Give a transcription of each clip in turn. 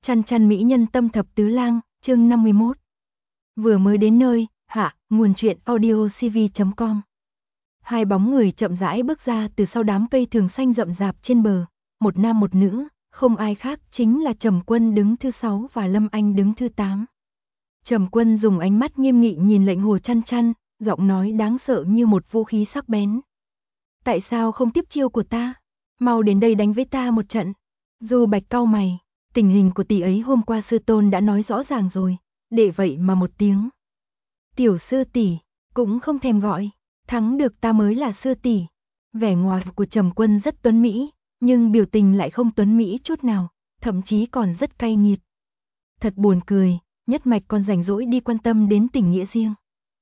Chăn chăn mỹ nhân tâm thập tứ lang, chương 51. Vừa mới đến nơi, hạ, nguồn truyện audiocv.com. Hai bóng người chậm rãi bước ra từ sau đám cây thường xanh rậm rạp trên bờ, một nam một nữ, không ai khác chính là Trầm Quân đứng thứ 6 và Lâm Anh đứng thứ 8. Trầm Quân dùng ánh mắt nghiêm nghị nhìn Lệnh Hồ Chăn chăn, giọng nói đáng sợ như một vũ khí sắc bén. Tại sao không tiếp chiêu của ta? Mau đến đây đánh với ta một trận. Du Bạch cau mày. Tình hình của tỷ ấy hôm qua sư tôn đã nói rõ ràng rồi, để vậy mà một tiếng tiểu sư tỷ cũng không thèm gọi, thắng được ta mới là sư tỷ. Vẻ ngoài của Trầm Quân rất tuấn mỹ, nhưng biểu tình lại không tuấn mỹ chút nào, thậm chí còn rất cay nghiệt. Thật buồn cười, Nhất Mạch còn rảnh rỗi đi quan tâm đến tình nghĩa riêng.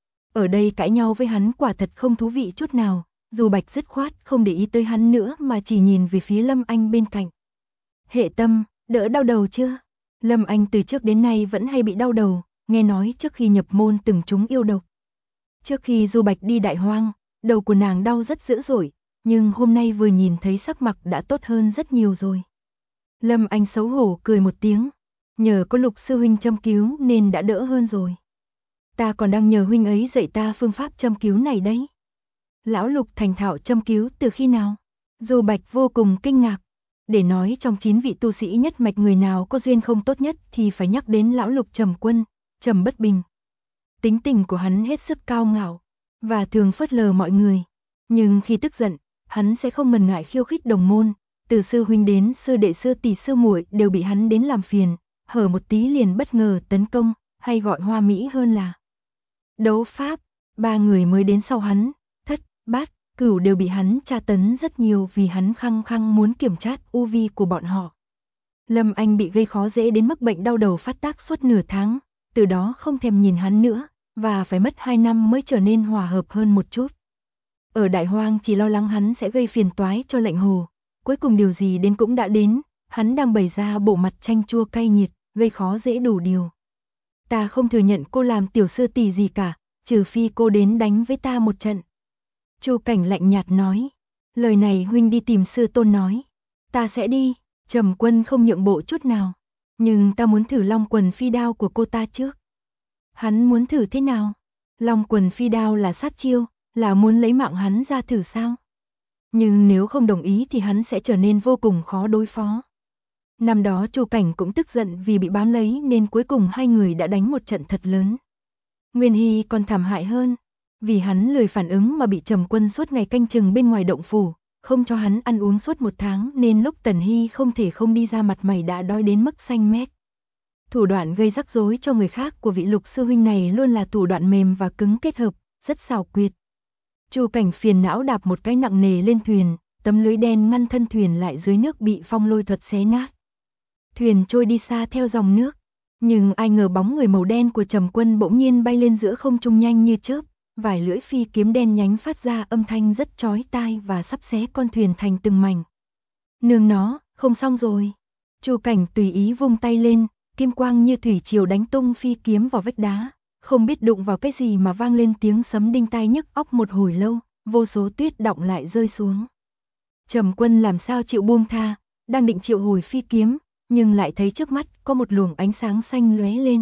Ở đây cãi nhau với hắn quả thật không thú vị chút nào, dù Bạch dứt khoát không để ý tới hắn nữa mà chỉ nhìn về phía Lâm Anh bên cạnh. Hệ Tâm, đỡ đau đầu chưa? Lâm Anh từ trước đến nay vẫn hay bị đau đầu, nghe nói trước khi nhập môn từng trúng yêu độc. Trước khi Du Bạch đi Đại Hoang, đầu của nàng đau rất dữ dội, nhưng hôm nay vừa nhìn thấy sắc mặt đã tốt hơn rất nhiều rồi. Lâm Anh xấu hổ cười một tiếng, nhờ có Lục sư huynh châm cứu nên đã đỡ hơn rồi. Ta còn đang nhờ huynh ấy dạy ta phương pháp châm cứu này đấy. Lão Lục thành thạo châm cứu từ khi nào? Du Bạch vô cùng kinh ngạc. Để nói trong 9 vị tu sĩ Nhất Mạch người nào có duyên không tốt nhất thì phải nhắc đến lão Lục Trầm Quân, Trầm Bất Bình. Tính tình của hắn hết sức cao ngạo và thường phớt lờ mọi người, nhưng khi tức giận, hắn sẽ không ngần ngại khiêu khích đồng môn, từ sư huynh đến sư đệ sư tỷ sư muội đều bị hắn đến làm phiền, hở một tí liền bất ngờ tấn công, hay gọi hoa mỹ hơn là đấu pháp. 3 người mới đến sau hắn, Thất, Bát, Cửu đều bị hắn tra tấn rất nhiều vì hắn khăng khăng muốn kiểm tra u vi của bọn họ. Lâm Anh bị gây khó dễ đến mức bệnh đau đầu phát tác suốt nửa tháng, từ đó không thèm nhìn hắn nữa, và phải mất 2 năm mới trở nên hòa hợp hơn một chút. Ở Đại Hoang chỉ lo lắng hắn sẽ gây phiền toái cho Lệnh Hồ, cuối cùng điều gì đến cũng đã đến, hắn đang bày ra bộ mặt chanh chua cay nghiệt, gây khó dễ đủ điều. Ta không thừa nhận cô làm tiểu sư tỷ gì cả, trừ phi cô đến đánh với ta một trận. Chu Cảnh lạnh nhạt nói, lời này huynh đi tìm sư tôn nói. Ta sẽ đi. Trầm Quân không nhượng bộ chút nào, nhưng ta muốn thử Long Quần Phi Đao của cô ta trước. Hắn muốn thử thế nào? Long Quần Phi Đao là sát chiêu, là muốn lấy mạng hắn ra thử sao? Nhưng nếu không đồng ý thì hắn sẽ trở nên vô cùng khó đối phó. Năm đó Chu Cảnh cũng tức giận vì bị bám lấy nên cuối cùng hai người đã đánh một trận thật lớn. Nguyên Hy còn thảm hại hơn, vì hắn lười phản ứng mà bị Trầm Quân suốt ngày canh chừng bên ngoài động phủ, không cho hắn ăn uống suốt 1 tháng nên lúc Tần Hy không thể không đi ra mặt mày đã đói đến mức xanh mét. Thủ đoạn gây rắc rối cho người khác của vị Lục sư huynh này luôn là thủ đoạn mềm và cứng kết hợp, rất xảo quyệt. Chu Cảnh phiền não đạp một cái nặng nề lên thuyền, tấm lưới đen ngăn thân thuyền lại dưới nước bị phong lôi thuật xé nát. Thuyền trôi đi xa theo dòng nước, nhưng ai ngờ bóng người màu đen của Trầm Quân bỗng nhiên bay lên giữa không trung nhanh như chớp. Vài lưỡi phi kiếm đen nhánh phát ra âm thanh rất chói tai và sắp xé con thuyền thành từng mảnh. Nương nó, không xong rồi. Chu Cảnh tùy ý vung tay lên, kim quang như thủy triều đánh tung phi kiếm vào vách đá, không biết đụng vào cái gì mà vang lên tiếng sấm đinh tai nhức óc một hồi lâu, vô số tuyết đọng lại rơi xuống. Trầm Quân làm sao chịu buông tha, đang định triệu hồi phi kiếm, nhưng lại thấy trước mắt có một luồng ánh sáng xanh lóe lên.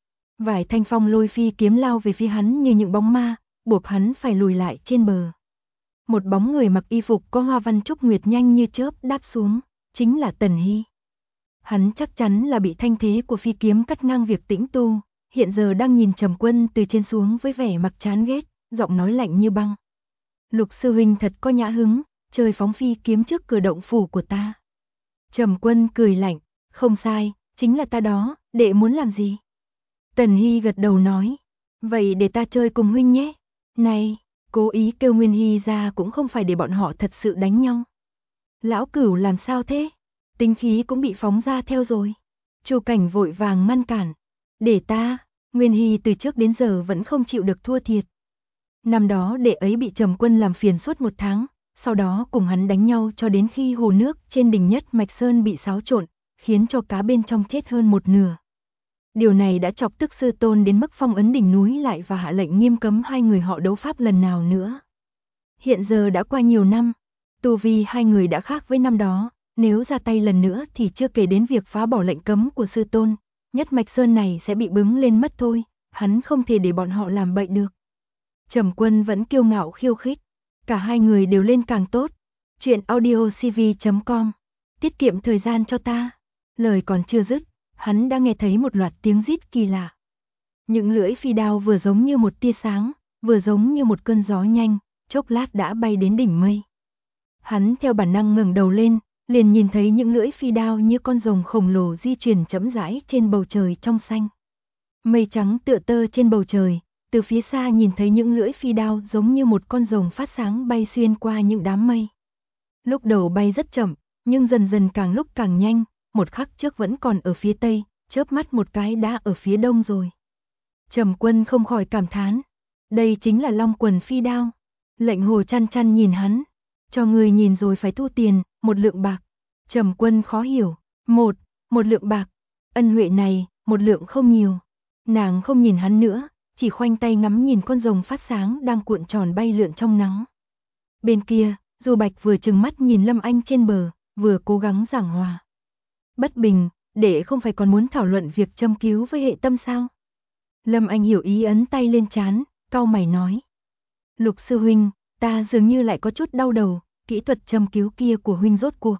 Vài thanh phong lôi phi kiếm lao về phía hắn như những bóng ma, buộc hắn phải lùi lại trên bờ. Một bóng người mặc y phục có hoa văn trúc nguyệt nhanh như chớp đáp xuống, chính là Tần Hy. Hắn chắc chắn là bị thanh thế của phi kiếm cắt ngang việc tĩnh tu, hiện giờ đang nhìn Trầm Quân từ trên xuống với vẻ mặt chán ghét, giọng nói lạnh như băng. Lục sư huynh thật có nhã hứng, chơi phóng phi kiếm trước cửa động phủ của ta. Trầm Quân cười lạnh, không sai, chính là ta đó, đệ muốn làm gì? Tần Hy gật đầu nói, vậy để ta chơi cùng huynh nhé. Này, cố ý kêu Nguyên Hy ra cũng không phải để bọn họ thật sự đánh nhau. Lão Cửu làm sao thế? Tính khí cũng bị phóng ra theo rồi. Chu Cảnh vội vàng ngăn cản. Để ta, Nguyên Hy từ trước đến giờ vẫn không chịu được thua thiệt. Năm đó đệ ấy bị Trầm Quân làm phiền suốt 1 tháng, sau đó cùng hắn đánh nhau cho đến khi hồ nước trên đỉnh Nhất Mạch Sơn bị xáo trộn, khiến cho cá bên trong chết hơn 1/2. Điều này đã chọc tức sư tôn đến mức phong ấn đỉnh núi lại và hạ lệnh nghiêm cấm hai người họ đấu pháp lần nào nữa. Hiện giờ đã qua nhiều năm, tu vi hai người đã khác với năm đó, nếu ra tay lần nữa thì chưa kể đến việc phá bỏ lệnh cấm của sư tôn, nhất mạch sơn này sẽ bị bứng lên mất thôi, hắn không thể để bọn họ làm bậy được. Trầm Quân vẫn kiêu ngạo khiêu khích, cả hai người đều lên càng tốt. Chuyện audiocv.com, tiết kiệm thời gian cho ta. Lời còn chưa dứt, hắn đã nghe thấy một loạt tiếng rít kỳ lạ. Những lưỡi phi đao vừa giống như một tia sáng, vừa giống như một cơn gió nhanh, chốc lát đã bay đến đỉnh mây. Hắn theo bản năng ngẩng đầu lên, liền nhìn thấy những lưỡi phi đao như con rồng khổng lồ di chuyển chậm rãi trên bầu trời trong xanh. Mây trắng tựa tơ trên bầu trời, từ phía xa nhìn thấy những lưỡi phi đao giống như một con rồng phát sáng bay xuyên qua những đám mây. Lúc đầu bay rất chậm, nhưng dần dần càng lúc càng nhanh, một khắc trước vẫn còn ở phía tây, chớp mắt một cái đã ở phía đông rồi. Trầm Quân không khỏi cảm thán, đây chính là Long Quần phi đao. Lệnh Hồ chăn chăn nhìn hắn, cho người nhìn rồi phải thu tiền, 1 lượng bạc. Trầm Quân khó hiểu, một lượng bạc, ân huệ này, 1 lượng không nhiều. Nàng không nhìn hắn nữa, chỉ khoanh tay ngắm nhìn con rồng phát sáng đang cuộn tròn bay lượn trong nắng. Bên kia, Du Bạch vừa trừng mắt nhìn Lâm Anh trên bờ, vừa cố gắng giảng hòa. Bất bình, đệ không phải còn muốn thảo luận việc châm cứu với Hệ Tâm sao? Lâm Anh hiểu ý ấn tay lên trán, cau mày nói. Lục sư huynh, ta dường như lại có chút đau đầu, kỹ thuật châm cứu kia của huynh rốt cuộc.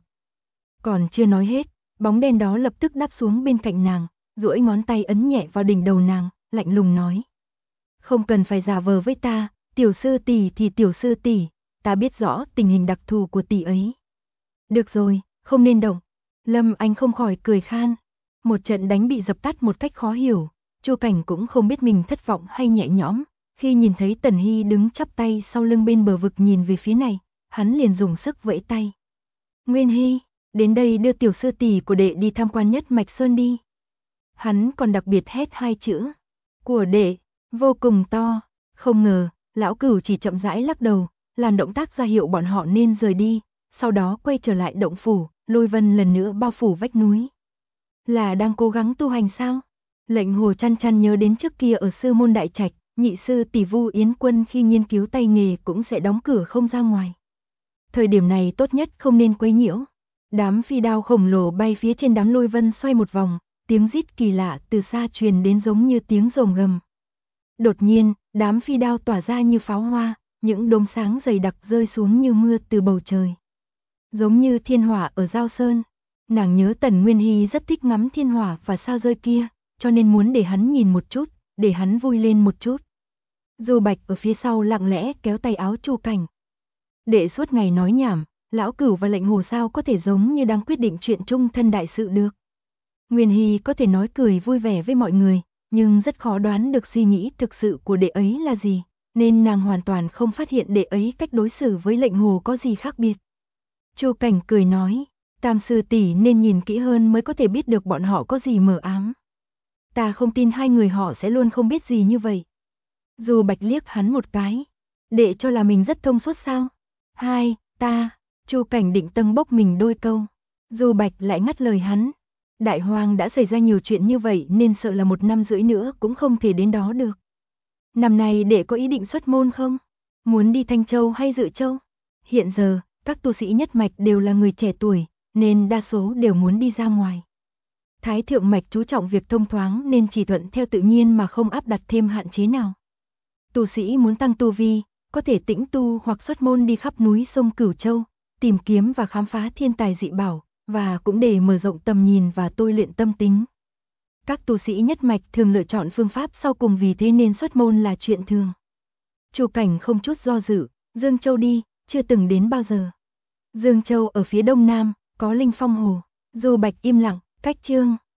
Còn chưa nói hết, bóng đen đó lập tức đáp xuống bên cạnh nàng, duỗi ngón tay ấn nhẹ vào đỉnh đầu nàng, lạnh lùng nói. Không cần phải giả vờ với ta, tiểu sư tỷ thì tiểu sư tỷ, ta biết rõ tình hình đặc thù của tỷ ấy. Được rồi, không nên động. Lâm Anh không khỏi cười khan. Một trận đánh bị dập tắt một cách khó hiểu, Chu Cảnh cũng không biết mình thất vọng hay nhẹ nhõm. Khi nhìn thấy Tần Hy đứng chắp tay sau lưng bên bờ vực nhìn về phía này, hắn liền dùng sức vẫy tay. Nguyên Hy, đến đây đưa tiểu sư tỷ của đệ đi tham quan nhất mạch sơn đi. Hắn còn đặc biệt hét 2 chữ. Của đệ, vô cùng to. Không ngờ, lão Cửu chỉ chậm rãi lắc đầu, làm động tác ra hiệu bọn họ nên rời đi, sau đó quay trở lại động phủ, lôi vân lần nữa bao phủ vách núi. Là đang cố gắng tu hành sao? Lệnh Hồ chăn chăn nhớ đến trước kia ở sư môn đại trạch, nhị sư tỷ Vu Yến Quân khi nghiên cứu tay nghề cũng sẽ đóng cửa không ra ngoài. Thời điểm này tốt nhất không nên quấy nhiễu. Đám phi đao khổng lồ bay phía trên đám lôi vân xoay một vòng, tiếng rít kỳ lạ từ xa truyền đến giống như tiếng rồng gầm. Đột nhiên, đám phi đao tỏa ra như pháo hoa, những đốm sáng dày đặc rơi xuống như mưa từ bầu trời. Giống như thiên hỏa ở Giao Sơn. Nàng nhớ Tần Nguyên Hy rất thích ngắm thiên hỏa và sao rơi kia, cho nên muốn để hắn nhìn một chút, để hắn vui lên một chút. Du Bạch ở phía sau lặng lẽ kéo tay áo Chu Cảnh. Đệ suốt ngày nói nhảm, lão Cửu và lệnh Hồ sao có thể giống như đang quyết định chuyện chung thân đại sự được. Nguyên Hy có thể nói cười vui vẻ với mọi người, nhưng rất khó đoán được suy nghĩ thực sự của đệ ấy là gì, nên nàng hoàn toàn không phát hiện đệ ấy cách đối xử với lệnh Hồ có gì khác biệt. Chu Cảnh cười nói, Tam sư tỷ nên nhìn kỹ hơn mới có thể biết được bọn họ có gì mờ ám. Ta không tin hai người họ sẽ luôn không biết gì như vậy. Du Bạch liếc hắn một cái, đệ cho là mình rất thông suốt sao? Hai, ta, Chu Cảnh định tâng bốc mình đôi câu. Du Bạch lại ngắt lời hắn. Đại Hoang đã xảy ra nhiều chuyện như vậy nên sợ là 1 năm rưỡi nữa cũng không thể đến đó được. Năm nay đệ có ý định xuất môn không? Muốn đi Thanh Châu hay Dự Châu? Hiện giờ, các tu sĩ nhất mạch đều là người trẻ tuổi, nên đa số đều muốn đi ra ngoài. Thái thượng mạch chú trọng việc thông thoáng nên chỉ thuận theo tự nhiên mà không áp đặt thêm hạn chế nào. Tu sĩ muốn tăng tu vi, có thể tĩnh tu hoặc xuất môn đi khắp núi sông Cửu Châu, tìm kiếm và khám phá thiên tài dị bảo, và cũng để mở rộng tầm nhìn và tôi luyện tâm tính. Các tu sĩ nhất mạch thường lựa chọn phương pháp sau cùng vì thế nên xuất môn là chuyện thường. Chu Cảnh không chút do dự, Dương Châu đi, chưa từng đến bao giờ. Dương Châu ở phía đông nam, có Linh Phong Hồ. Du Bạch im lặng, cách chương.